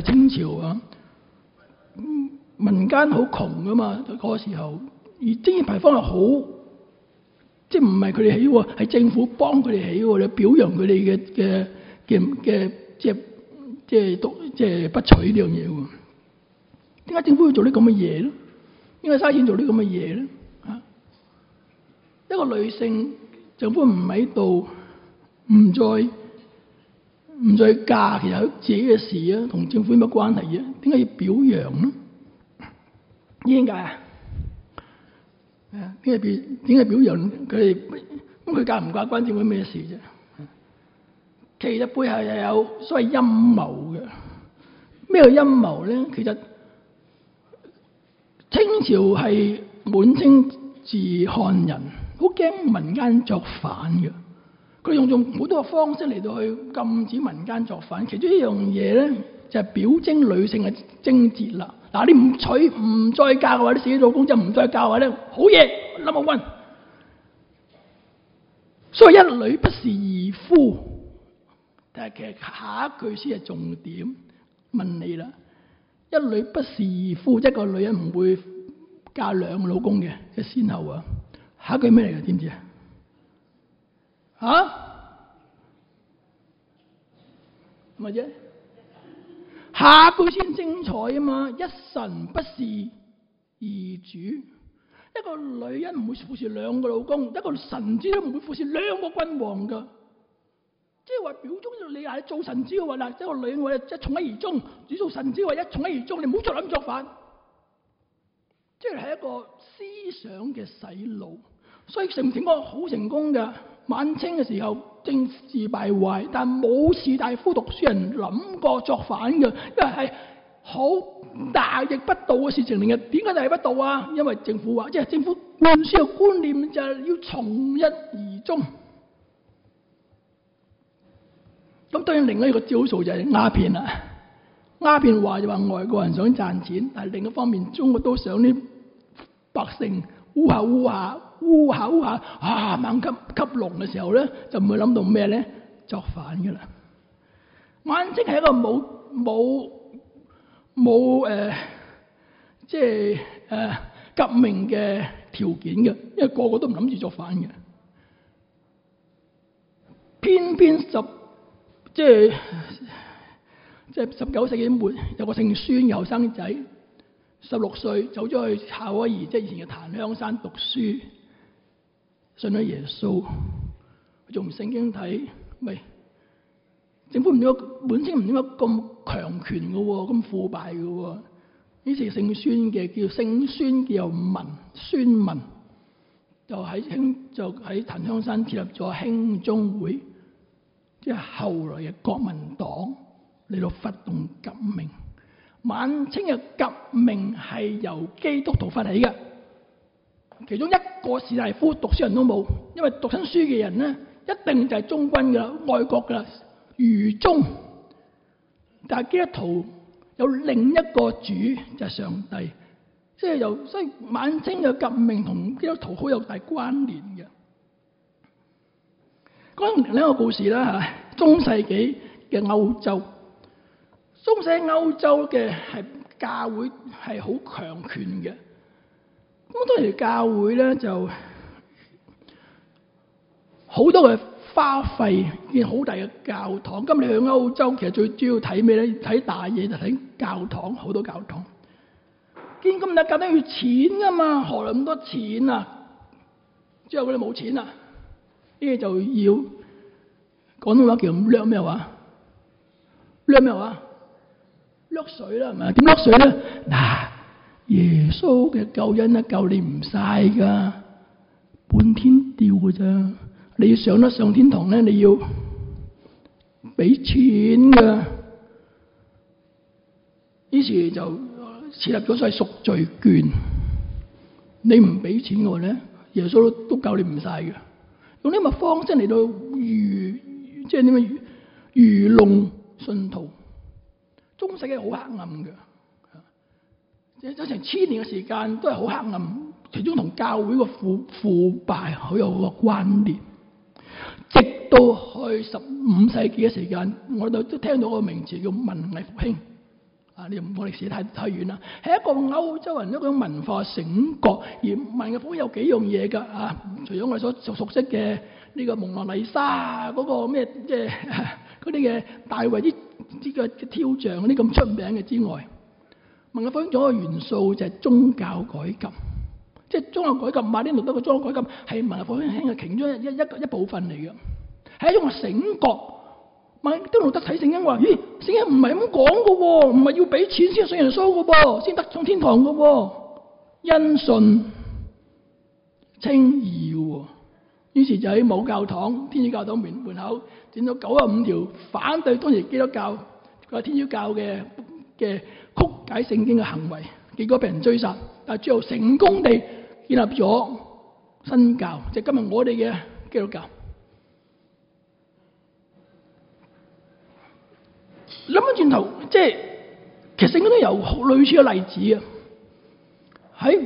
係清朝啊，民間好窮噶嘛，嗰個時候，而職業牌坊係好，即係唔係佢哋起喎，係政府幫佢哋起喎，你表揚佢哋嘅即係不取呢樣嘢喎。點解政府要做啲咁嘅嘢咧？點解嘥錢做啲咁嘅嘢咧？嚇，一個女性，政府唔喺度，唔再嫁，其實係自己嘅事啊，同政府有乜關係啊？點解要表揚咧？點解啊？點解表揚佢哋？咁佢嫁唔嫁關政府咩事啫？其實背後係有所謂陰謀嘅。咩叫陰謀咧？其實清朝係滿清治漢人，好驚民間作反嘅。佢用好多個方式嚟到去禁止民間作反。其中一樣嘢咧就係表徵女性嘅貞節啦。嗱，你唔再嫁嘅話，你死老公就唔再嫁嘅話咧，好嘢 number one。所以一女不侍二夫，但係其實下一句先係重點。問你啦，一女不侍二夫，一個女人唔會嫁兩個老公嘅先後啊。下一句咩嚟嘅？知唔知啊？嚇？乜啫？下句先精彩啊嘛！一神不侍二主，一個女人唔會服侍兩個老公，一個神子都唔會服侍兩個君王噶。即係話表忠你係做神子嘅話，嗱，一個女人我一從一而終；你做神子嘅話，一從一而終，你唔好再諗作反。即係一個思想嘅洗腦，所以成唔成功？好成功㗎。晚清嘅時候，政治敗壞，但冇士大夫讀書人諗過作反嘅，因為係好大逆不道嘅事情嚟嘅。點解大逆不道啊？因為政府話，即係政府灌輸嘅觀念就係要從一而終。咁當然另一個招數就係鴉片啦。鴉片話就話外國人想賺錢，但係另一方面中國都想啲百姓烏下猛吸龍嘅時候咧，就唔會諗到咩咧，作反㗎啦。晚清係一個冇革命嘅條件嘅，因為個個都唔諗住作反嘅。偏偏即係19世紀末有個姓孫嘅後生仔，16歲走咗去夏威夷，即係以前嘅檀香山讀書，信咗耶穌，佢仲唔聖經睇？喂，政府唔應該，滿清唔應該咁強權嘅喎，咁腐敗嘅喎。呢次姓孫嘅叫姓孫叫孫文，就喺檀香山設立咗興中會，即係後來嘅國民黨嚟到發動革命。晚清嘅革命係由基督徒發起嘅，其中一個士大夫讀書人都冇，因為讀親書嘅人咧一定就係忠君噶啦，愛國噶啦，愚忠。但係基督徒有另一個主就係上帝，即係所以晚清嘅革命同基督徒好有大關聯嘅。講另一個故事啦嚇，中世紀嘅歐洲。中世歐洲嘅係教會係好強權嘅，咁當時教會咧就好多嘅花費，建好大嘅教堂。今日去歐洲其實最主要睇咩咧？睇大嘢就睇教堂，好多教堂。建咁大教堂要錢噶嘛，何來咁多錢啊？之後佢哋冇錢啦，呢個就要廣東話叫掠咩話？掠咩話？掠水啦，係咪？點掠水咧？嗱，耶穌嘅救恩咧救你唔晒噶，半天吊噶咋？你要上得上天堂咧，你要俾錢噶。於是就設立咗所謂贖罪券，你唔俾錢嘅話咧，耶穌都救你唔晒嘅。用呢個方式嚟到愚弄信徒。中世紀好黑暗嘅，有成1000年嘅時間都係好黑暗，其中同教會個腐敗好有個關聯。直到去15世紀嘅時間，我哋都聽到個名詞叫文藝復興。 你唔講歷史太遠啦，係一個歐洲人一種文化醒覺。而文藝復興有幾樣嘢㗎除咗我哋所熟悉嘅呢個蒙娜麗莎嗰個咩即係嗰啲嘅大衛啲嘅雕像嗰啲咁出名嘅之外，文藝復興仲有一個元素就係宗教改革。即係宗教改革，馬丁路德嘅宗教改革係文藝復興嘅其中一部分嚟嘅，係一種醒覺。馬丁路德睇聖經話：咦，聖經唔係咁講嘅喎，唔係要俾錢先信耶穌嘅噃，先得上天堂嘅喎，因信稱義喎。於是就喺母教堂、天主教堂門口整咗95條反對當時基督教個天主教嘅曲解聖經嘅行為，結果被人追殺，但係最後成功地建立咗新教，即係今日我哋嘅基督教。諗翻轉頭，即係其實聖經都有類似嘅例子啊！喺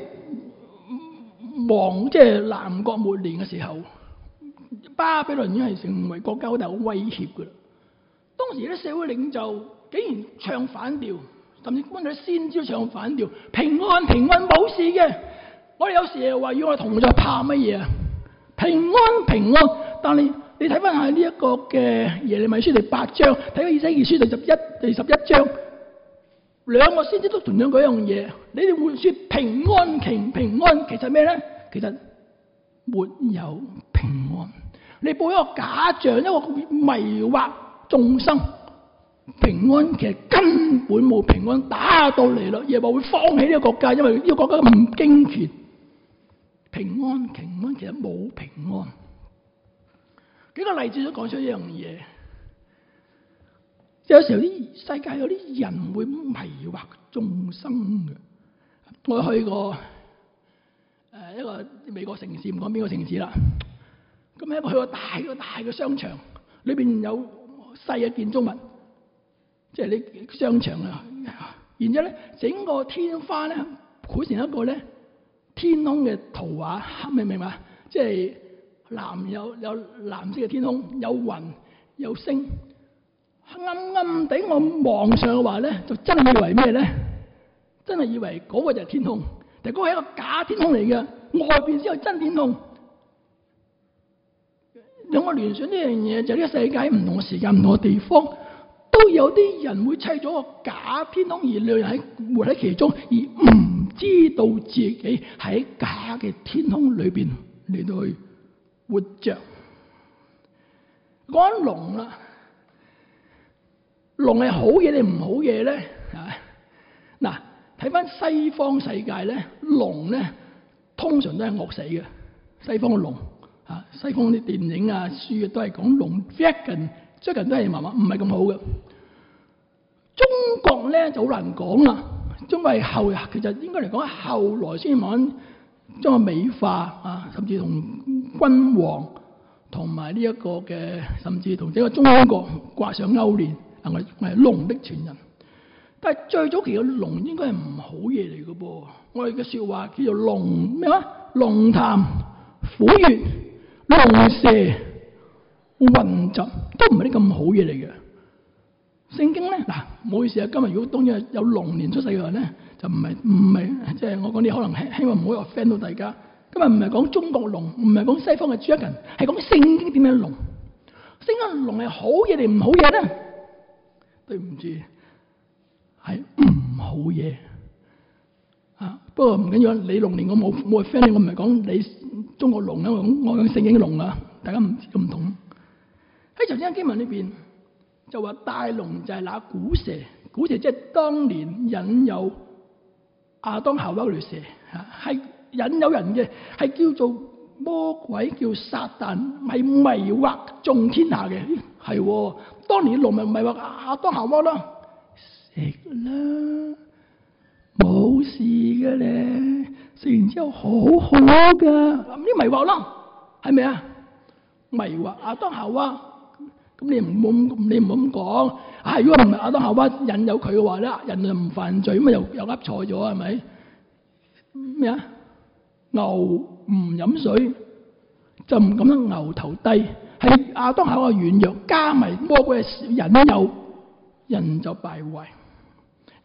即係南國末年嘅時候，巴比倫已經係成為國家好大嘅威脅㗎啦。當時啲社會領袖竟然唱反調，甚至幫啲先知唱反調，平安平安冇事嘅。我哋有時又話要我哋同在，怕乜嘢啊？平安平安，但係你睇翻下呢一個嘅耶利米書第8章，睇翻以西結書第11章，兩個先知都同樣嗰樣嘢。你哋會說平安平安，其實咩咧？其實沒有平安。你報一個假象，一個迷惑眾生。平安其實根本冇平安，打到嚟啦，耶和華會放棄呢個國家，因為呢個國家唔經權。平安其實冇平安。幾個例子都講出一樣嘢，有時候啲世界有啲人會迷惑眾生嘅。我去過一個美國城市，唔講邊個城市啦。咁一個去過大嘅商場，裏邊有細嘅建築物，即係你商場啊。然之後咧，整個天花咧繪成一個咧天空嘅圖畫，明唔明白？即係有藍色嘅天空，有雲有星，暗暗地我望上嘅話咧，就真係以為咩咧？真係以為嗰個就係天空，但係嗰個係一個假天空嚟嘅，外邊先係真天空。讓我聯想呢樣嘢，就係呢個世界唔同嘅時間、唔同嘅地方，都有啲人會砌咗個假天空，而兩人活喺其中，而唔知道自己喺假嘅天空裏邊嚟到去活着。講緊龍啦，龍係好嘢定唔好嘢咧？嗱，睇翻西方世界咧，龍咧通常都係惡死嘅。西方嘅龍西方啲電影啊、書都係講龍 dragon 都係麻麻，唔係咁好嘅。中國咧就好難講啦，因為其實應該嚟講後來先慢慢將個美化甚至同君王同埋呢一個嘅，甚至同整個中國掛上勾連，我係龍的傳人。但係最早期嘅龍應該係唔好嘢嚟嘅噃。我哋嘅説話叫做龍咩話？龍潭虎穴、龍蛇混雜都唔係啲咁好嘢嚟嘅。聖經咧唔好意思啊，今日如果當然有龍年出世嘅人咧，就唔係即係我講啲可能希望唔好 offend 到大家。今日唔係講中國龍，唔係講西方嘅 dragon，係講聖經點樣龍。聖經龍係好嘢定唔好嘢咧？對唔住，係唔好嘢。不過唔緊要，你龍年我冇 offend 你，我唔係講你中國龍啊，我講聖經龍啊，大家唔同。喺頭先經文裏邊就話大龍就係那古蛇，古蛇即係當年引誘亞當夏娃嗰條蛇，係引誘人嘅，係叫做魔鬼，叫撒旦，係迷惑眾天下嘅。係當年龍咪迷惑亞當夏娃咯，食啦，冇事嘅咧，食完之後好好噶，咁啲迷惑咯，係咪啊？迷惑亞當夏娃。咁你唔好咁講。如果唔係亞當夏娃引誘佢嘅話咧，人就唔犯罪，咁又噏錯咗係咪？咩啊？牛唔飲水就唔咁樣牛頭低，係亞當夏娃軟弱，加埋魔鬼嘅引誘，人就敗壞。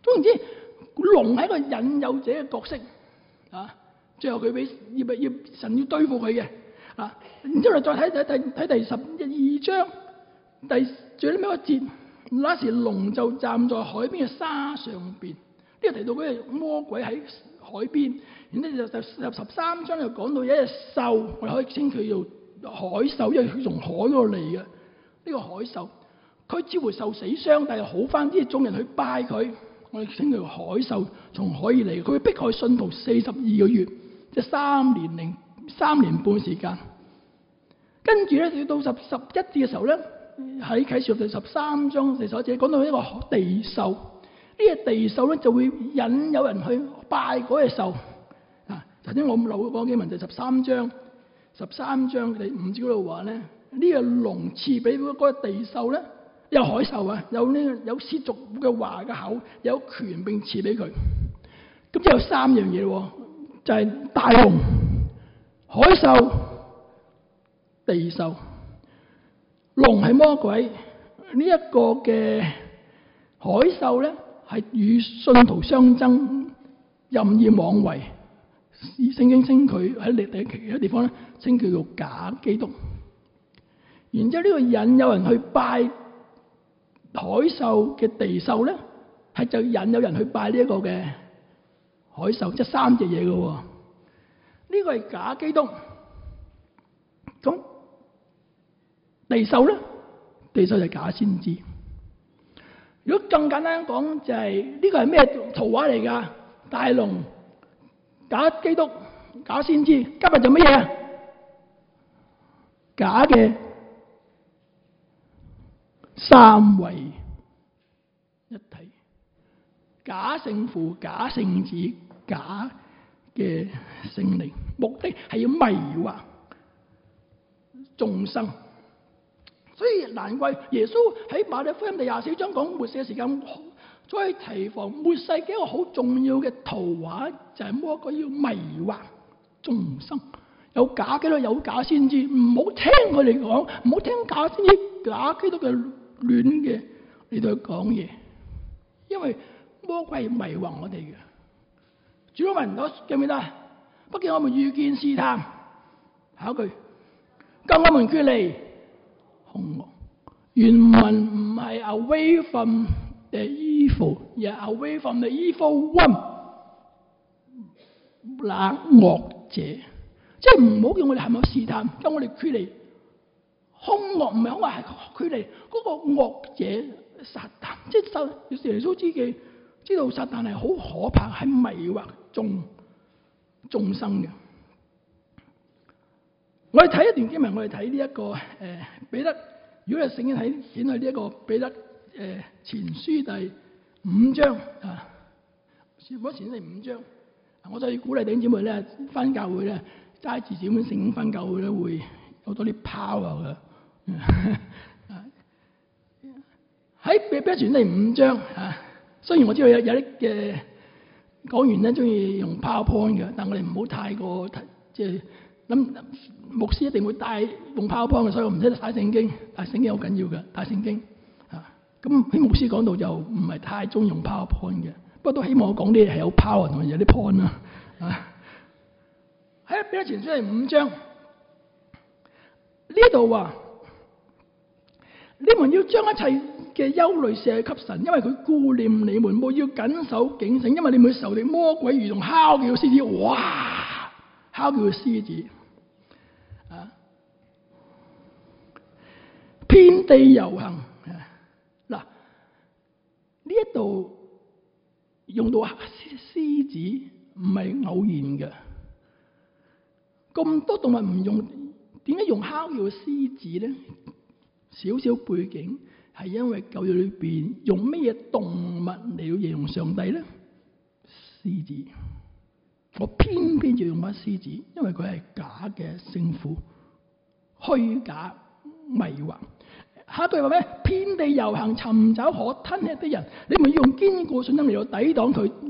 總言之，龍係一個引誘者嘅角色啊。最後佢俾要神要對付佢嘅啊。然之後再睇第12章最尾一個節，那時龍就站在海邊嘅沙上邊。呢個提到嗰隻魔鬼喺海邊。然之後就13章就講到有一隻獸，我哋可以稱佢做海獸，因為佢從海嗰度嚟嘅。呢個海獸，佢似乎受死傷，但係好翻啲，眾人去拜佢，我哋稱佢海獸，從海而嚟。佢會迫害信徒42個月，即係3年半時間。跟住咧，到11節嘅時候咧，喺啟示錄第13章第11節講到一個地獸。呢個地獸咧就會引誘人去拜嗰隻獸。啊，頭先我漏講經文就13章第5節嗰度話咧，呢個龍賜俾嗰個地獸咧，有海獸啊，有褻瀆嘅話嘅口，有權並賜俾佢。咁有3樣嘢喎，就係大龍、海獸、地獸。龍係魔鬼，呢一個嘅海獸咧係與信徒相爭，任意妄為。聖經稱佢喺其他地方咧稱佢做假基督。然之後呢個引誘人去拜海獸嘅地獸咧，係就引誘人去拜呢一個嘅海獸，即係3隻嘢嘅喎。呢個係假基督。咁地獸咧，地獸就係假先知。如果更簡單講，就係呢個係咩圖畫嚟㗎？大龍、假基督、假先知，今日做乜嘢啊？假嘅三位一體，假聖父、假聖子、假嘅聖靈，目的係要迷惑眾生。所以難怪耶穌喺馬太福音第24章講末世嘅時間，再提防末世嘅一個好重要嘅圖畫，就係魔鬼要迷惑眾生。有假基督，有假先知，唔好聽佢哋講，唔好聽假先知、假基督嘅亂嘅嚟到講嘢，因為魔鬼係迷惑我哋嘅。主禱文我記唔記得？不見我們遇見試探，下一句，救我們脫離兇惡。原文唔係 away from the evil， 而係 away from the evil one， 那惡者。即係唔好叫我哋係咪試探，叫我哋脫離兇惡，唔係兇惡，係脫離嗰個惡者撒旦。即係耶穌知道撒旦係好可怕，係迷惑眾生嘅。我哋睇一段經文，我哋睇呢一個彼得。如果你聖經睇顯去呢一個彼得前書第5章啊，前書第5章，我就要鼓勵弟兄姊妹咧，返教會咧。齋字紙本聖經翻教會咧，會有多啲 power 嘅。喺彼得前書第5章啊，雖然我知道有啲嘅講員咧中意用 PowerPoint 嘅，但我哋唔好太過即係諗牧師一定會帶用 PowerPoint 嘅，所以我唔使帶聖經。但係聖經好緊要嘅，帶聖經啊。咁喺牧師講到就唔係太中意用 PowerPoint 嘅，不過都希望我講啲嘢係有 power 同埋有啲 point 啦啊。喺彼得前書第5章呢度話：你們要將一切嘅憂慮卸給神，因為佢顧念你們，務要謹守警醒，因為你們仇敵魔鬼如同哮叫嘅獅子，哇！哮叫嘅獅子啊，遍地遊行。嗱，呢一度用到獅子唔係偶然嘅。咁多動物唔用，點解用哮叫嘅獅子咧？少少背景係因為舊約裏邊用咩嘢動物嚟到形容上帝咧？獅子。我偏偏就用翻獅子，因為佢係假嘅聖父，虛假迷惑。下一句話咩？遍地遊行，尋找可吞吃的人，你們要用堅固信心嚟到抵擋佢。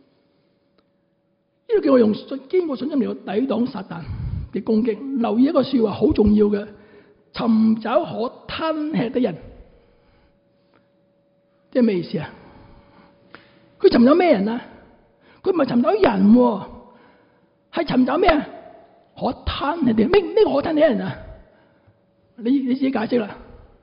呢度叫我用堅固信心嚟到抵擋撒旦嘅攻擊。留意一個說話好重要嘅，尋找可吞吃的人，即係咩意思啊？ 佢尋找咩人啊？佢唔係尋找人喎，係尋找咩啊？可攤人哋咩可攤啲人啊？你自己解釋啦。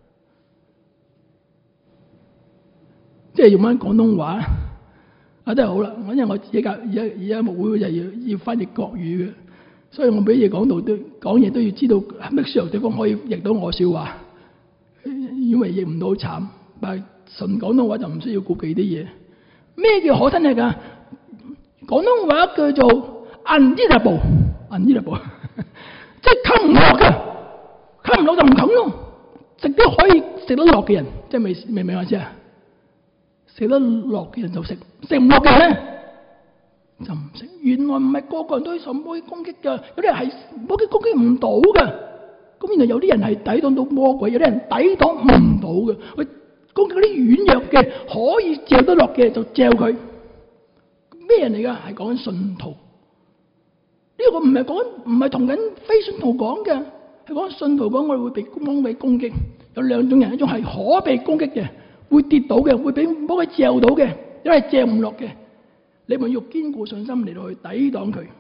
即係用翻廣東話都係好啦。因為我自己而家牧會就要翻譯國語嘅，所以我俾嘢講到都講嘢都要知道咩時候對方可以譯到我笑話，因為譯唔到好慘。但係純廣東話就唔需要顧忌啲嘢。咩叫可吞嚟㗎？廣東話叫做 unedible， 即係啃唔落嘅，啃唔落就唔啃咯。食得可以食得落嘅人，即係明唔明我意思啊？食得落嘅人就食，食唔落嘅人咧就唔食。原來唔係個個人都受魔鬼攻擊㗎，有啲人係魔鬼攻擊唔到㗎。咁原來有啲人係抵擋到魔鬼，有啲人抵擋唔到嘅。佢攻擊嗰啲軟弱嘅，可以嚼得落嘅就嚼佢。咩人嚟㗎？係講緊信徒。呢個唔係同緊非信徒講嘅，係講信徒講我哋會被魔鬼攻擊。有兩種人，一種係可被攻擊嘅，會跌倒嘅，會俾魔鬼嚼到嘅，因為嚼唔落嘅。你咪要堅固信心嚟到去抵擋佢。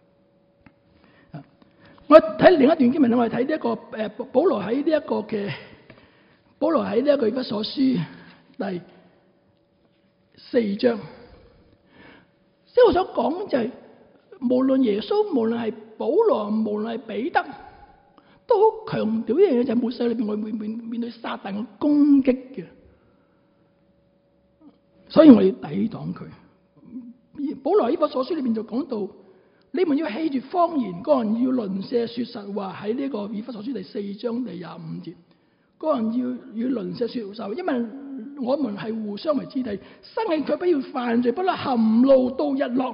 我睇另一段經文，我哋睇呢一個保羅喺呢一個以弗所書第4章。即係我想講就係，無論耶穌，無論係保羅，無論係彼得，都好強調一樣嘢，就係末世裏邊我哋會面對撒旦嘅攻擊嘅，所以我要抵擋佢。保羅喺以弗所書裏邊就講到，你們要棄絕謊言，個人要鄰舍說實話。喺呢個以弗所書第4章第25節，個人要與鄰舍說實話，因為我們係互相為肢體，生氣卻不要犯罪，不可含怒到日落。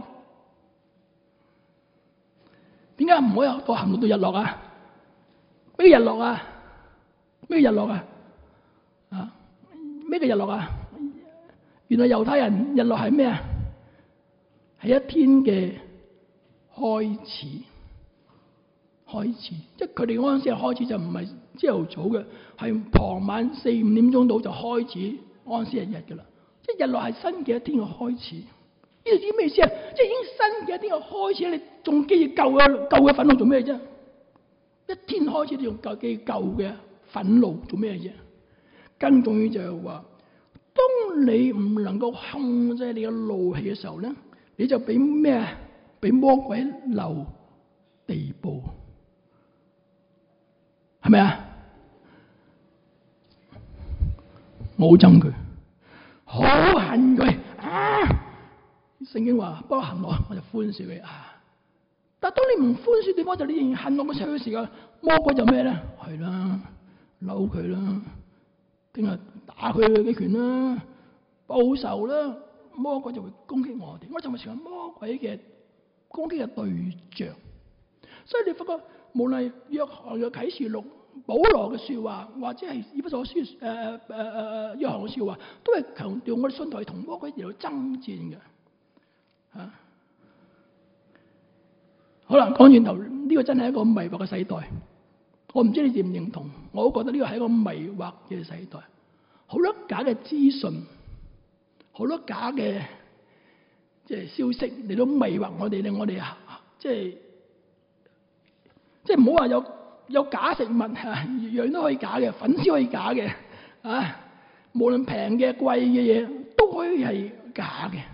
點解唔可以個含怒到日落啊？咩日落啊？咩日落啊？咩叫日落啊？原來猶太人日落係咩啊？係一天嘅開始，即係佢哋安息日開始就唔係朝頭早嘅，係傍晚4、5點鐘到就開始安息日㗎啦。即係日落係新嘅一天嘅開始。呢度知咩意思啊？即係已經新嘅一天嘅開始，你仲記住舊嘅憤怒做咩啫？一天開始你仲記舊嘅憤怒做咩啫？更重要就係話，當你唔能夠控制你嘅怒氣嘅時候咧，你就俾咩？俾魔鬼留地步，係咪啊？我好憎佢，好恨佢啊！聖經話不行我就寬恕佢啊！但係當你唔寬恕對方，就你仍然恨我嘅時候，魔鬼就咩咧？係啦，嬲佢啦，聽日打佢嘅拳啦，報仇啦，魔鬼就會攻擊我哋，我就咪成為魔鬼嘅攻擊嘅對象。所以你發覺，無論約翰嘅啟示錄、保羅嘅說話，或者係以弗所書約翰嘅說話，都係強調我哋信徒係同魔鬼有爭戰嘅。好啦，講轉頭，呢個真係一個迷惑嘅世代。我唔知你認唔認同，我都覺得呢個係一個迷惑嘅世代。好多假嘅資訊，好多假嘅消息嚟到迷惑我哋，令我哋即係唔好話有假食物，樣都可以假嘅，粉絲可以假嘅，無論平嘅貴嘅嘢都可以係假嘅。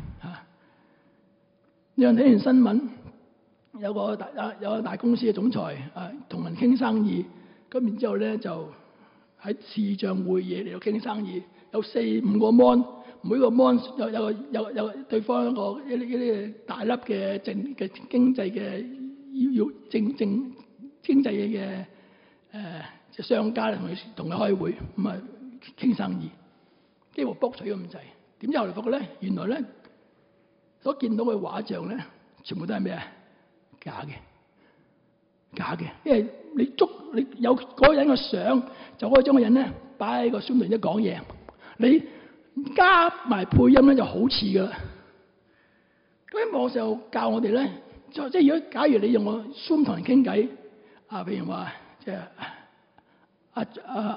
有人睇完新聞，有個大公司嘅總裁同人傾生意，咁然之後咧就喺視像會議嚟到傾生意，有4、5個 mon， 每個 mon 有對方一啲大粒嘅經濟嘅要經濟嘅商家同佢開會，咁啊傾生意，幾乎卜取咁滯。點知後來發覺咧，原來咧所見到嘅畫像咧，全部都係咩啊？假嘅，因為你有嗰個人嘅相，就可以將個人咧擺喺個 Zoom 度講嘢，你加埋配音咧就好似噶啦。咁喺網上教我哋咧，即係如果假如你用個 Zoom 同人傾偈，譬如話即係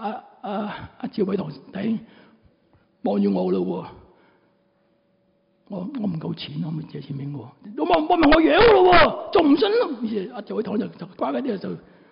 趙偉棠弟兄望住我咯喎。 我唔夠錢，可唔可以借錢俾我？我問我養咯喎，仲唔信咯？於是阿助會堂就乖嗰啲就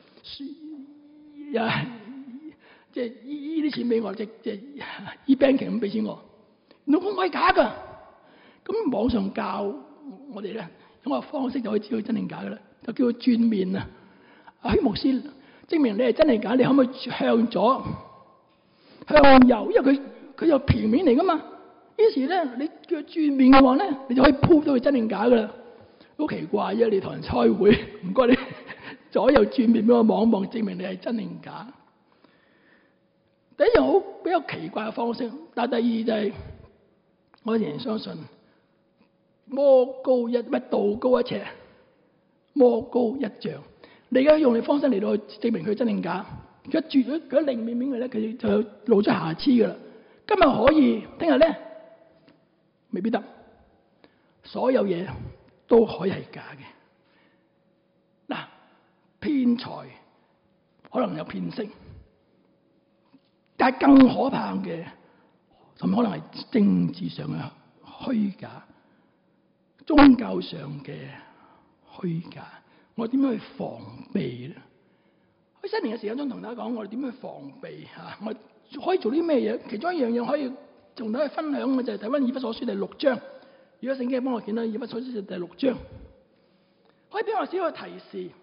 即係依啲錢俾我，即係e-banking咁俾錢我。老公係假㗎，咁網上教我哋咧，用個方式就可以知道真定假㗎啦，就叫佢轉面啊！阿許牧師證明你係真定假，你可唔可以向左、向右？因為佢有平面嚟㗎嘛。於是咧，你叫佢轉面嘅話咧，你就可以 prove 到佢真定假㗎啦。好奇怪啫！你同人開會，唔該你左右轉面俾我望一望，證明你係真定假。第一樣好比較奇怪嘅方式，但係第二就係、我仍然相信魔高一乜道高一尺，魔高一丈。你而家用你方式嚟到去證明佢真定假，佢一轉佢一另面嘅咧，佢就露出瑕疵㗎啦。今日可以，聽日咧未必得。所有嘢都可以係假嘅。嗱，騙財可能有騙色，但係更可怕嘅，甚至可能係政治上嘅虛假、宗教上嘅虛假。我點樣去防備咧？喺新年嘅時間中同大家講，我哋點樣去防備嚇？我可以做啲咩嘢？其中一樣嘢可以同大家分享嘅就係睇翻《以弗所書》第6章。如果聖經幫我見到《以弗所書》第6章，可以俾我少個提示。《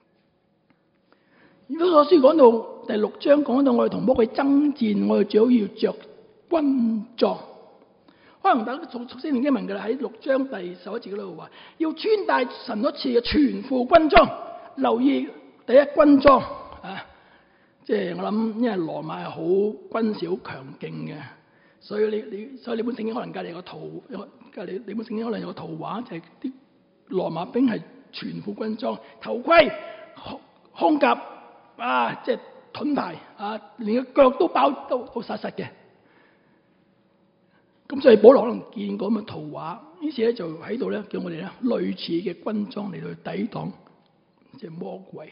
以弗所書》講到第6章，講到我哋同魔鬼爭戰，我哋最好要着軍裝。可能大家熟悉聖經文㗎啦，喺6章第11節嗰度話，要穿戴神所賜嘅全副軍裝。留意第一軍裝啊，即係我諗，因為羅馬係好軍事好強勁嘅，所以你本聖經可能隔離有個圖，隔離你本聖經可能有個圖畫，就係啲羅馬兵係全副軍裝，頭盔、胸甲啊，即係盾牌啊，連個腳都包都實實嘅。咁所以保羅可能見過咁嘅圖畫，於是咧就喺度咧叫我哋咧類似嘅軍裝嚟到去抵擋即係魔鬼。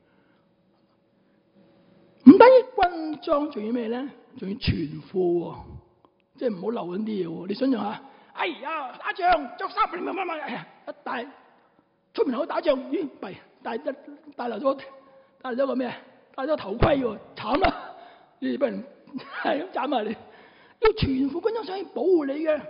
唔單止軍裝，仲要咩咧？仲要全副喎，即係唔好漏緊啲嘢喎。你想象下，哎呀打仗着衫，哎呀一帶出門口打仗，咦弊帶漏咗個咩？帶咗頭盔喎，慘啦！呢班人係咁斬埋你。要全副軍裝想去保護你嘅，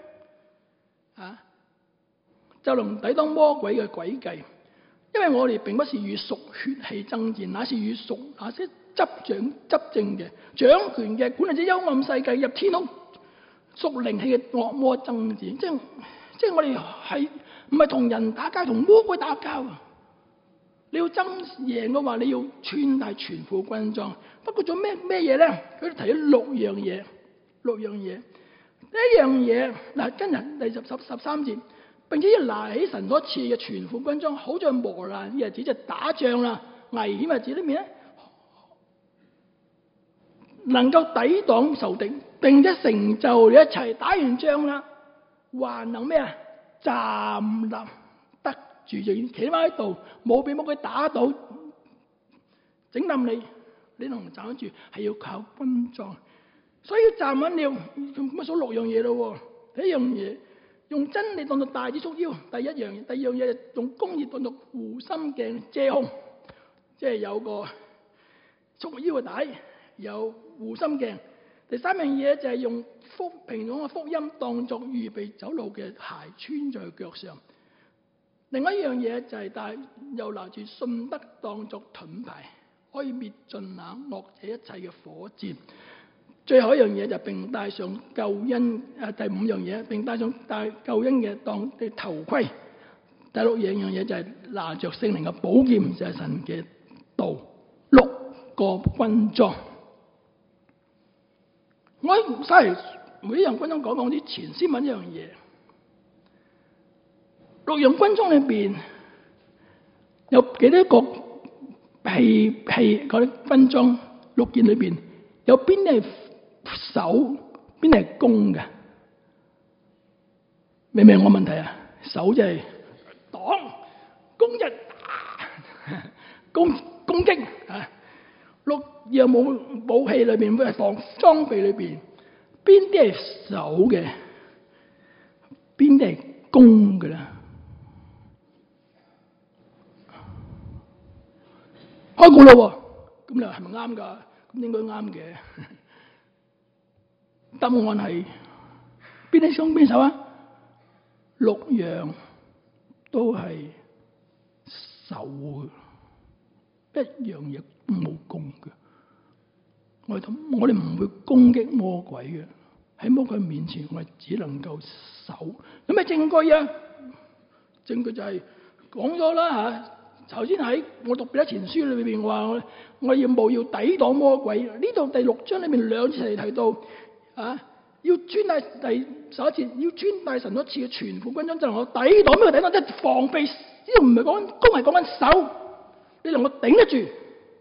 就能抵擋魔鬼嘅詭計。因為我哋並不是與屬血氣爭戰，乃是與那些執政嘅、掌權嘅、管理者幽暗世界入天空屬靈氣嘅惡魔爭戰。即係我哋係唔係同人打交，同魔鬼打交啊！你要爭贏嘅話，你要穿戴全副軍裝。不過做咩嘢咧？佢提咗6樣嘢。第一樣嘢嗱，跟人第13節，並且要拿起神所賜嘅全副軍裝，好在磨難嘅日子，就打仗啦、危險嘅日子裏面咧，能夠抵擋仇敵，並且成就你一切。打完仗啦，還能咩啊？站立得住，就企翻喺度，冇俾魔鬼打到整冧你，你能站得住，係要靠軍裝。所以要站穩了，咁數6樣嘢咯。第一樣嘢用真理當作帶子束腰，第二樣嘢用公義當作護心鏡遮胸，即係有個束腰嘅帶，有護心鏡。第三樣嘢就係用平安嘅福音當作預備走路嘅鞋穿在腳上。另外一樣嘢就係又拿住信德當作盾牌，可以滅盡那惡者一切嘅火箭。最後一樣嘢就並戴上救恩，第5樣嘢並戴上救恩嘅當嘅頭盔。第6樣嘢就係拿着聖靈嘅寶劍，就係神嘅道。6個軍裝。我喺每一樣軍裝講之前，先問一樣嘢。6樣軍裝裏邊有幾多個嗰啲軍裝6件裏邊有邊啲係守，邊啲係攻嘅？明唔明我問題啊？守就係擋，攻就係打，攻擊啊！6樣武器裏邊，或者裝備裏邊，邊啲係守嘅？邊啲係公嘅咧？開估啦喎，咁你話係咪啱㗎？咁應該啱嘅。答案係邊首啊？六樣都係守嘅，一樣嘢冇攻嘅。我哋唔會攻擊魔鬼嘅，喺魔鬼面前，我哋只能夠守。有咩證據啊？證據就係講咗啦嚇。頭先喺我讀彼得前書裏邊話我要抵擋魔鬼。呢度第6章裏面2次提到啊，要穿戴第11節，要穿戴神所賜嘅全副軍裝，就能夠抵擋。咩叫抵擋？即係防備。呢度唔係講攻，係講緊守。你能夠頂得住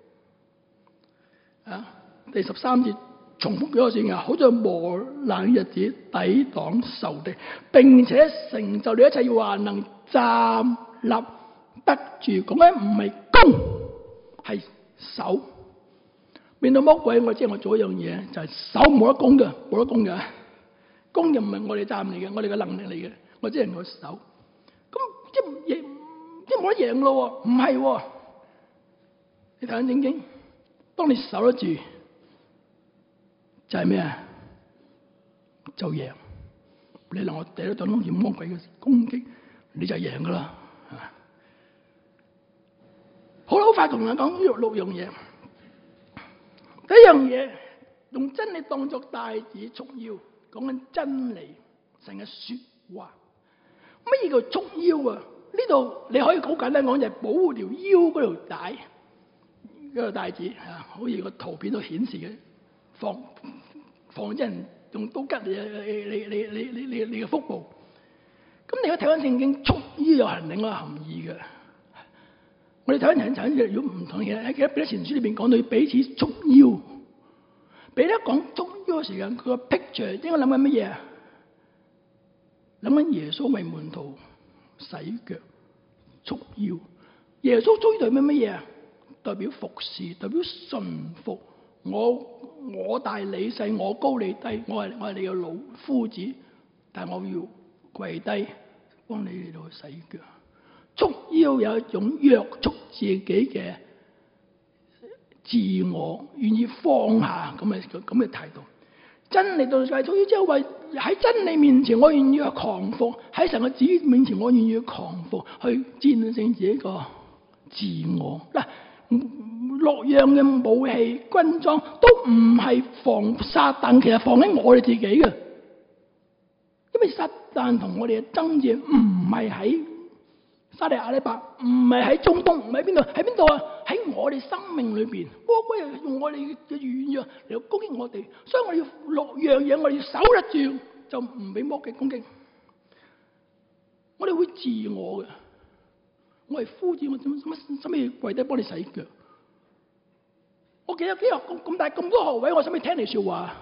啊？第13節重複幾個字啊，好在磨難日子抵擋仇敵，並且成就了一切，還能站立得住。講緊唔係攻，係守。面對魔鬼，我知我做一樣嘢就係守，冇得攻嘅，冇得攻嘅。攻又唔係我哋責任嚟嘅，我哋嘅能力嚟嘅，我只能夠守。咁即係冇得贏咯？唔係喎，你睇緊聖經，當你守得住，就係咩啊？就贏。你能夠抵得到魔鬼嘅攻擊，你就贏噶啦。好啦，好快同你講6樣嘢。第一樣嘢，用真理當作帶子束腰，講緊真理，神嘅說話。乜嘢叫束腰啊？呢度你可以好簡單講，就係保護條腰嗰條帶，嗰條帶子啊，好似個圖片都顯示嘅，防止人用刀吉你嘅腹部。咁你可以睇翻聖經，束腰有另一個含義嘅。我哋睇翻如果唔同嘅喺彼得前書裏邊講到彼此束腰。彼得講束腰嘅時間，佢個 picture 應該諗緊乜嘢啊？諗緊耶穌為門徒洗腳束腰。耶穌束腰代表乜嘢啊？代表服侍，代表順服。我大你細，我高你低，我係你嘅老夫子，但係我要跪低幫你嚟到洗腳。束腰有一種約束自己嘅自我，願意放下咁嘅態度。真理到晒束腰之後，為喺真理面前，我願意去降服；喺神嘅旨意面前，我願意去降服，去戰勝自己個自我。嗱，6樣嘅武器軍裝都唔係防撒旦，其實防喺我哋自己嘅，因為撒旦同我哋嘅爭戰唔係喺沙地阿拉伯，唔係喺中東，唔係喺邊度？喺邊度啊？喺我哋生命裏邊，魔鬼係用我哋嘅軟弱嚟到攻擊我哋，所以我哋要6樣嘢，我哋要守得住，就唔俾魔鬼攻擊。我哋會自我嘅，我係夫子，我使咩跪低幫你洗腳？我幾多咁大咁多學位，我使咩聽你說話？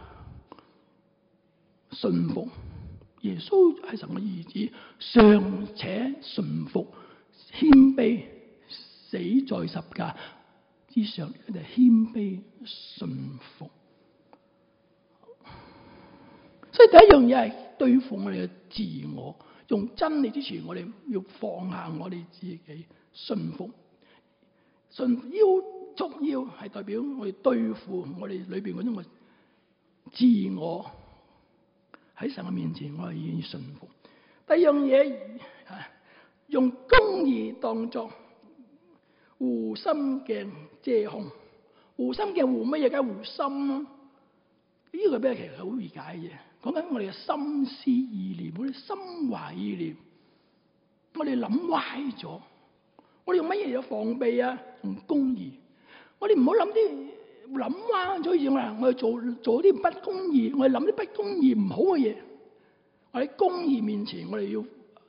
順服耶穌係神嘅兒子，尚且順服。謙卑死在十架之上，就係謙卑順服。所以第一樣嘢係對付我哋嘅自我，用真理之前，我哋要放下我哋自己，順服。束腰係代表我哋對付我哋裏邊嗰種嘅自我，喺神嘅面前，我係願意順服。第二樣嘢用公義當作護心鏡遮胸。護心鏡護乜嘢？梗係護心咯。呢個咩？其實好易解嘅，講緊我哋嘅心思意念，我哋心懷意念，我哋諗歪咗。我哋用乜嘢有防備啊？用公義。我哋唔好諗歪咗嘢，我哋做啲不公義，我哋諗啲不公義唔好嘅嘢。我喺公義面前，我哋要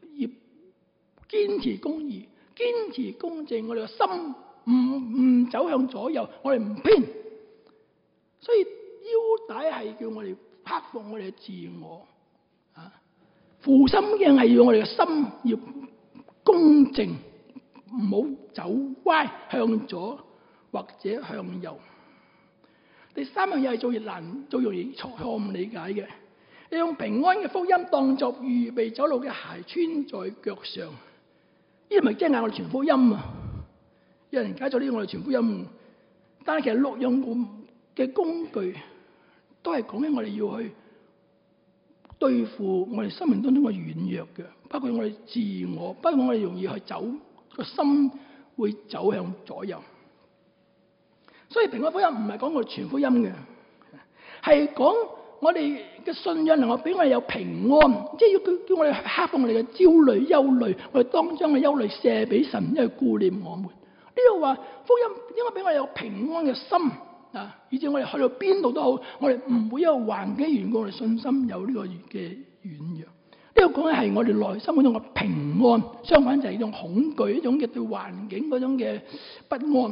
堅持公義，堅持公正。我哋個心唔走向左右，我哋唔偏。所以腰帶係叫我哋克服我哋嘅自我啊。護心鏡係要我哋嘅心要公正，唔好走歪向左或者向右。第三樣嘢係最容易錯誤理解嘅。 用平安嘅福音當作預備走路嘅鞋穿在腳上，呢啲咪即係我哋傳福音啊！有人解咗呢個我哋傳福音，但係其實六樣嘅工具都係講緊我哋要去對付我哋生命當中嘅軟弱嘅，包括我哋自我，包括我哋容易去走個心會走向左右。所以平安福音唔係講我哋傳福音嘅，係講我哋嘅信仰能夠俾我哋有平安，即係要叫我哋克服我哋嘅焦慮、憂慮，我哋當將嘅憂慮卸俾神，因為顧念我們。呢度話福音應該俾我哋有平安嘅心啊，以至我哋去到邊度都好，我哋唔會因為環境緣故，我哋信心有呢個嘅軟弱。呢度講嘅係我哋內心嗰種嘅平安，相反就係一種恐懼，一種嘅對環境嗰種嘅不安。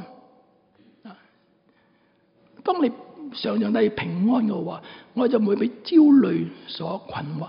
當你常常都係平安嘅話，我就唔會俾焦慮所困惑。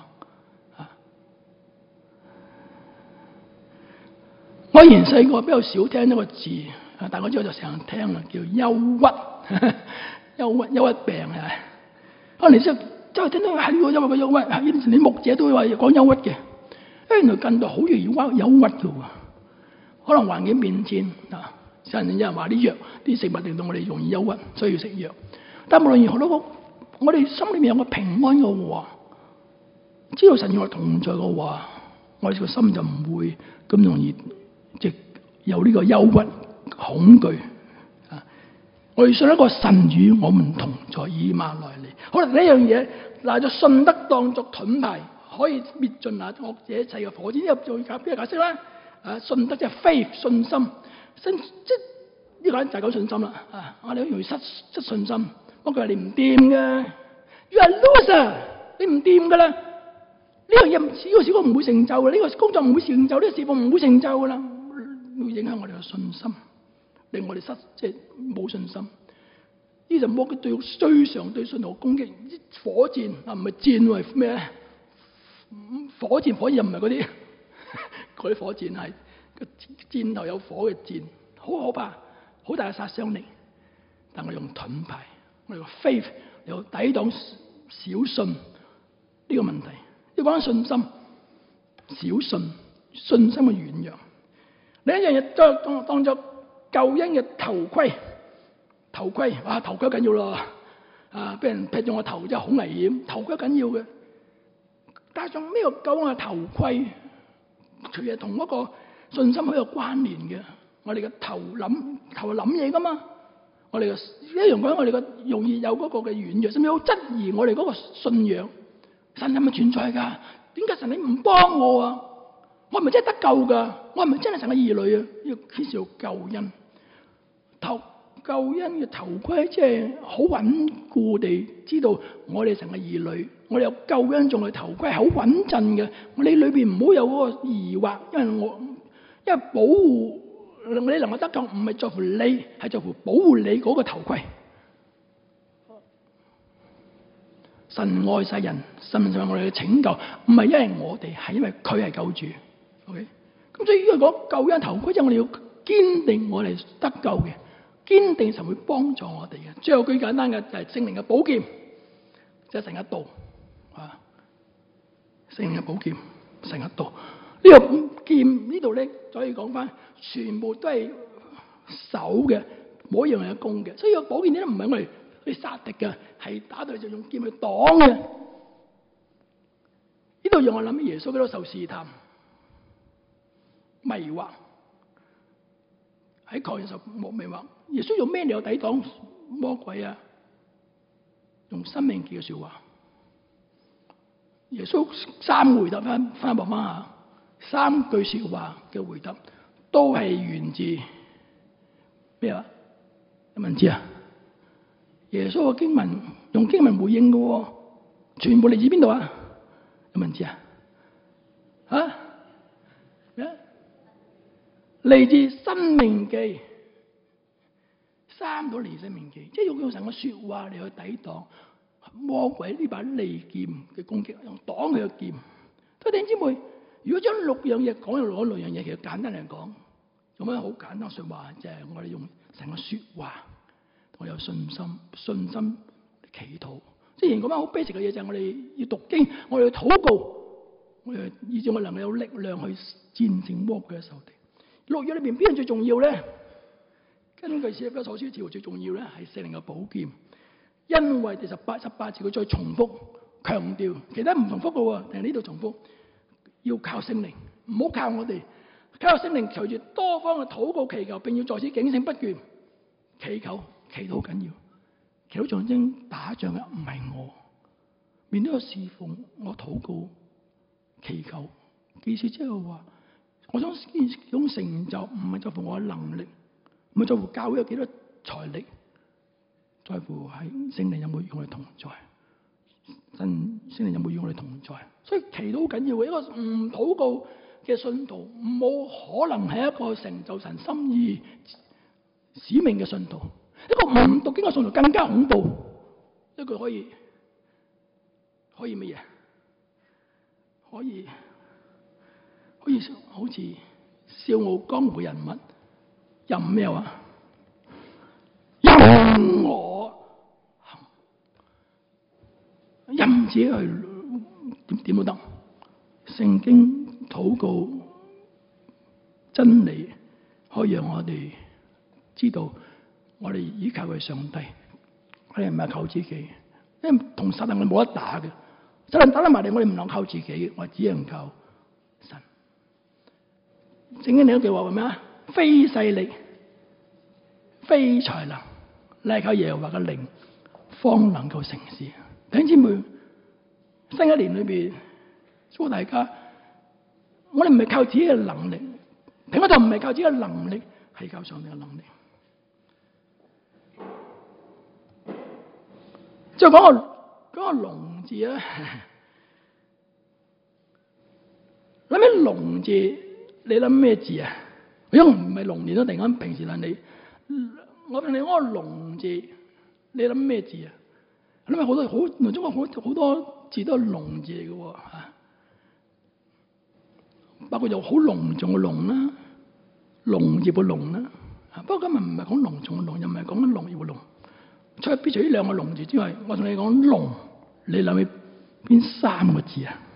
我以前細個比較少聽呢個字，但我之後就成日聽啦，叫憂鬱，憂鬱病啊！可能你真係聽到係呢個憂鬱嘅憂鬱，以前啲牧者都會話講憂鬱嘅。原來近代好容易憂鬱嘅喎，可能環境變遷啊。有人話啲藥、啲食物令到我哋容易憂鬱，所以要食藥。但無論如何都好，我哋心裏面有個平安嘅話，知道神與我同在嘅話，我哋個心就唔會咁容易即有呢個憂鬱、恐懼啊！我哋信一個神與我們同在，以馬內利。好啦，呢樣嘢拿咗信德當作盾牌，可以滅盡那惡者一切嘅火箭。呢個做邊個解釋啦？信德即係 faith 信心。即呢個就係講信心啦，我哋好容易失信心。不過你唔掂嘅 ，you are loser， 你唔掂噶啦。呢樣嘢呢個小工唔會成就嘅，呢個工作唔會成就，呢個事奉唔會成就噶啦，會影響我哋嘅信心，令我哋即係冇信心。呢就魔鬼對追上對信徒攻擊，火箭唔係箭為咩咧？火箭又唔係嗰啲，嗰啲火箭係個箭頭有火嘅箭，好可怕，好大嘅殺傷力。但我用盾牌，我哋個 faith 嚟抵擋小信呢個問題。要講信心，小信心嘅軟弱。另一樣嘢當作救恩嘅頭盔，頭盔緊要咯，俾人劈中個頭真係好危險，頭盔緊要嘅。加上呢個救恩嘅頭盔，其實同嗰個信心好有關聯嘅。我哋嘅頭係諗嘢噶嘛，我哋嘅一樣講，我哋嘅容易有嗰個嘅軟弱，甚至好質疑我哋嗰個信仰。神係咪存在噶？點解神你唔幫我啊？我係咪真係得救噶？我係咪真係神嘅兒女啊？要牽涉到救恩，救恩嘅頭盔，即係好穩固地知道我哋神嘅兒女，我哋有救恩做嘅頭盔，好穩陣嘅。我哋裏邊唔好有嗰個疑惑，因為保護你能夠得救，唔係在乎你，係在乎保護你嗰個頭盔。神愛世人，神就係我哋嘅拯救，唔係因為我哋，係因為佢係救主。OK， 咁所以呢個講救恩頭盔，即係我哋要堅定我哋得救嘅，堅定神會幫助我哋嘅。最後最簡單嘅就係聖靈嘅寶劍，即係神嘅道啊！聖靈嘅寶劍，神嘅道。呢個劍呢度咧，可以講翻，全部都係手嘅，冇一樣係攻嘅。所以個寶劍咧唔係我哋去殺敵嘅，係打到就用劍去擋嘅。呢度讓我諗起耶穌基督受試探、迷惑，喺曠野受迷惑。耶穌用咩嚟抵擋魔鬼啊？用申命記嘅說話。耶穌三回答翻下，三句說話嘅回答都係源自咩啊？有冇人知啊？耶穌嘅經文用經文回應嘅，全部嚟自邊度啊？有冇人知啊？嚟自申命記，三到嚟申命記，即係用神嘅說話嚟去抵擋魔鬼呢把利劍嘅攻擊，用擋佢嘅劍。弟兄姊妹，如果將六樣嘢講嚟攞六樣嘢，其實簡單嚟講，用乜好簡單說話，就係我哋用神嘅說話，我有信心祈禱， 之前講翻好 basic 嘅嘢就係我哋要讀經，我哋要禱告，我哋以至我能夠有力量去戰勝魔鬼嘅仇敵。六約裏邊邊樣最重要咧？根據《使徒所書》條最重要咧係聖靈嘅寶劍，因為第18節佢再重複強調，其他唔重複嘅喎，但係呢度重複要靠聖靈，唔好靠我哋，靠聖靈隨住多方嘅禱告祈求，並要在此警醒不倦。祈禱好緊要，祈禱象徵打仗嘅唔係我，面對個侍奉我禱告祈求，意思即係話我想種成就唔係在乎我嘅能力，唔係在乎教會有幾多財力，在乎係聖靈有冇與我哋同在，聖靈有冇與我哋同在。所以祈禱好緊要嘅，一個唔禱告嘅信徒冇可能係一個成就神心意使命嘅信徒，一個唔讀經嘅信徒更加恐怖。一個可以乜嘢？可以好似笑傲江湖人物任咩話？任我行，任自己去點都得。聖經禱告真理可以讓我哋知道，我哋依靠嘅上帝，我哋唔係靠自己，因為同撒旦我哋冇得打嘅，撒旦打得埋嚟，我哋唔能靠自己，我哋只能靠神。聖經另一句話咩啊？非勢力，非才能，乃靠耶和華嘅靈，方能夠成事。弟兄姊妹，新一年裏邊，祝福大家，我哋唔係靠自己嘅能力，平嗰度唔係靠自己嘅能力，係靠上帝嘅能力。再講個龍字咧，諗起龍字，你諗咩字啊？因為唔係龍年都突然間平時諗你，我問你嗰個龍字，你諗咩字啊？諗起好多中國好多字都係龍字嚟嘅喎嚇，包括有好隆重嘅龍啦，農業嘅農啦。不過今日唔係講隆重嘅龍，又唔係講緊農業嘅農。除咗呢兩個龍字之外，我同你講龍，你諗起邊三個字啊？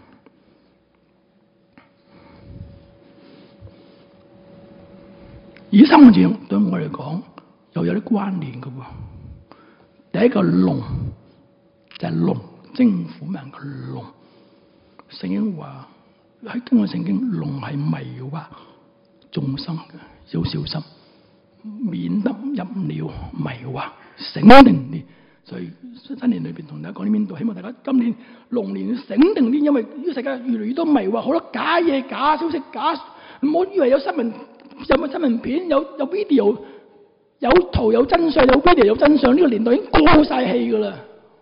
呢三個字對我嚟講又有啲關聯嘅喎。第一個龍就係龍，征服人嘅龍。聖經話喺根據聖經，龍係迷惑眾生嘅，要小心，免得入了迷惑。醒定啲，所以新年裏邊同大家講呢邊度，希望大家今年龍年醒定啲，因為呢個世界越嚟越多迷惑，好多假嘢、假消息、唔好以為有新聞片、有 video、有圖有真相、有 video 有真相，呢個年代已經過晒氣噶啦。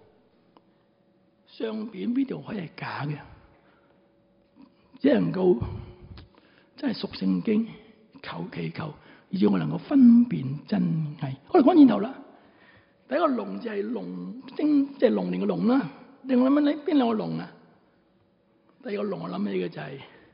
相片 video 可以係假嘅，只能夠真係熟聖經，求祈求，以至我能夠分辨真偽。我哋講念頭啦。第一個龍就係龍精，即係龍年嘅龍啦。另外諗緊邊兩個龍啊？第二個龍我諗起嘅就係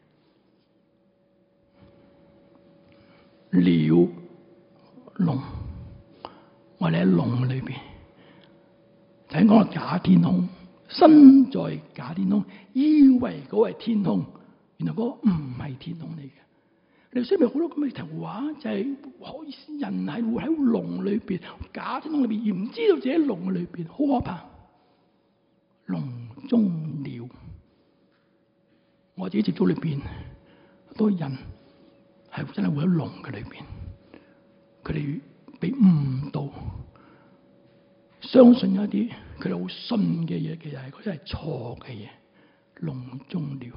鳥龍。我哋喺龍裏邊，就係講個假天空，身在假天空，以為嗰個係天空，原來嗰個唔係天空嚟嘅。你雖然好多咁嘅圖畫，就係人係活喺籠裏邊，假天空裏邊，而唔知道自己喺籠裏邊，好可怕。籠中鳥，我自己接觸裏邊，好多人係真係活喺籠嘅裏邊，佢哋被誤導，相信一啲佢哋好信嘅嘢，其實係嗰啲係錯嘅嘢。籠中鳥。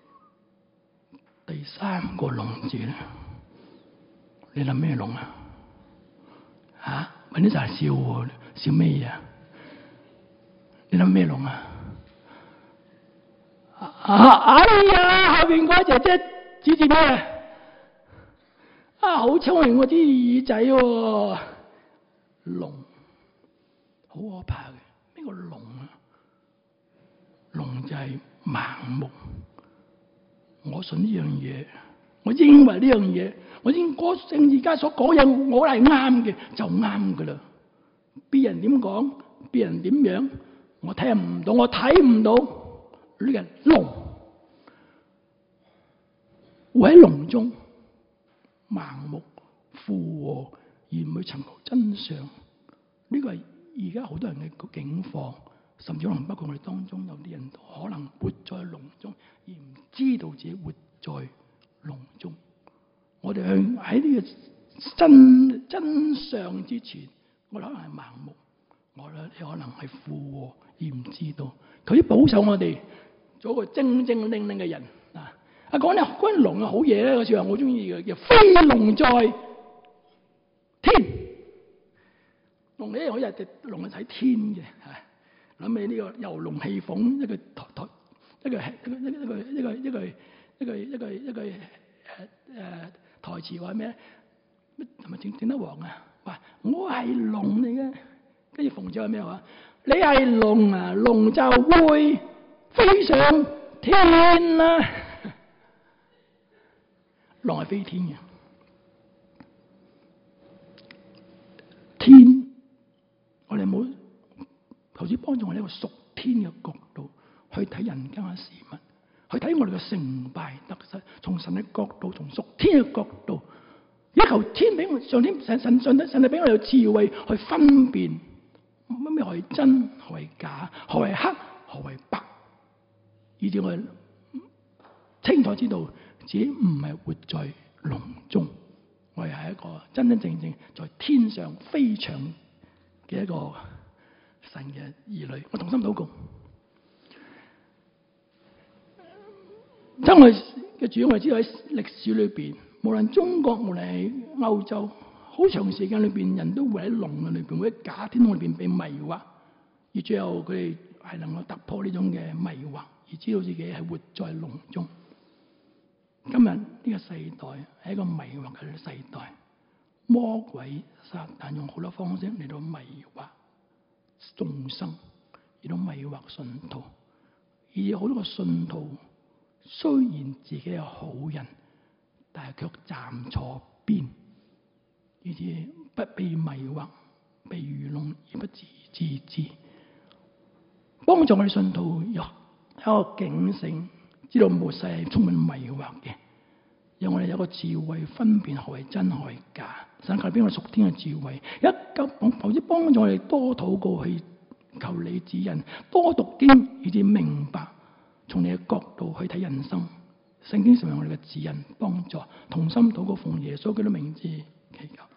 第三個龍字咧，你諗咩龍啊？嚇，咪呢就係笑喎，笑咩嘢啊？你諗咩龍啊？哎呀，後邊嗰姐姐指住咩？好聰明喎，啲耳仔喎，龍，好可怕嘅。咩個龍啊？龍就係盲目。我信呢樣嘢，我認為呢樣嘢，我應該聖而家所講嘢，我係啱嘅，就啱噶啦。別人點講，別人點樣， 我聽唔到，我睇唔到呢個聾，活喺聾中，盲目附和而唔去尋求真相。呢個係而家好多人嘅境況，甚至可能包括我哋當中有啲人可能活在聾中，而唔知道自己活在聾中。我哋喺呢個真相之前，我哋可能係盲目，我哋可能係附和而唔知道。求主保守我哋做一個精精靈靈嘅人啊！講啲關於聾嘅好嘢咧，嗰句話我好中意嘅，叫飛龍在天。龍呢，我日隻龍係睇天嘅嚇。諗起呢個遊龍戲鳳一個台詞話咩？係咪正德王啊？話我係龍嚟嘅，跟住鳳姐話咩話？你係龍啊，龍就會飛上天啦！龍係飛天嘅，天我哋冇求主幫助我哋一個屬天嘅角度去睇人間嘅事物，去睇我哋嘅成敗得失，從神嘅角度，從屬天嘅角度，一求天俾我上天神係俾我哋有智慧去分辨咩係真，何為假，何為黑，何為白，以至我哋清楚知道自己唔係活在籠中，我哋係一個真真正正在天上飛翔嘅一個神嘅兒女。我同心禱告，真係嘅主，我哋知道喺歷史裏邊，無論中國，無論係歐洲，好長時間裏邊，人都會喺籠嘅裏邊，會喺假天空裏邊被迷惑，而最後佢哋係能夠突破呢種嘅迷惑，而知道自己係活在籠中。今日呢個世代係一個迷惑嘅世代，魔鬼撒旦用好多方式嚟到迷惑眾生，嚟到迷惑信徒，而好多個信徒雖然自己係好人，但係卻站錯邊，以致不被迷惑、被愚弄而不自知。幫助我哋信徒有一個警醒，知道末世係充滿迷惑嘅，讓我哋有個智慧分辨何為真何為假。神求俾我哋屬天嘅智慧，求主幫助我哋多禱告去求你指引，多讀經以至明白從你嘅角度去睇人生。聖經成為我哋嘅指引幫助，同心禱告奉耶穌基督名字祈求。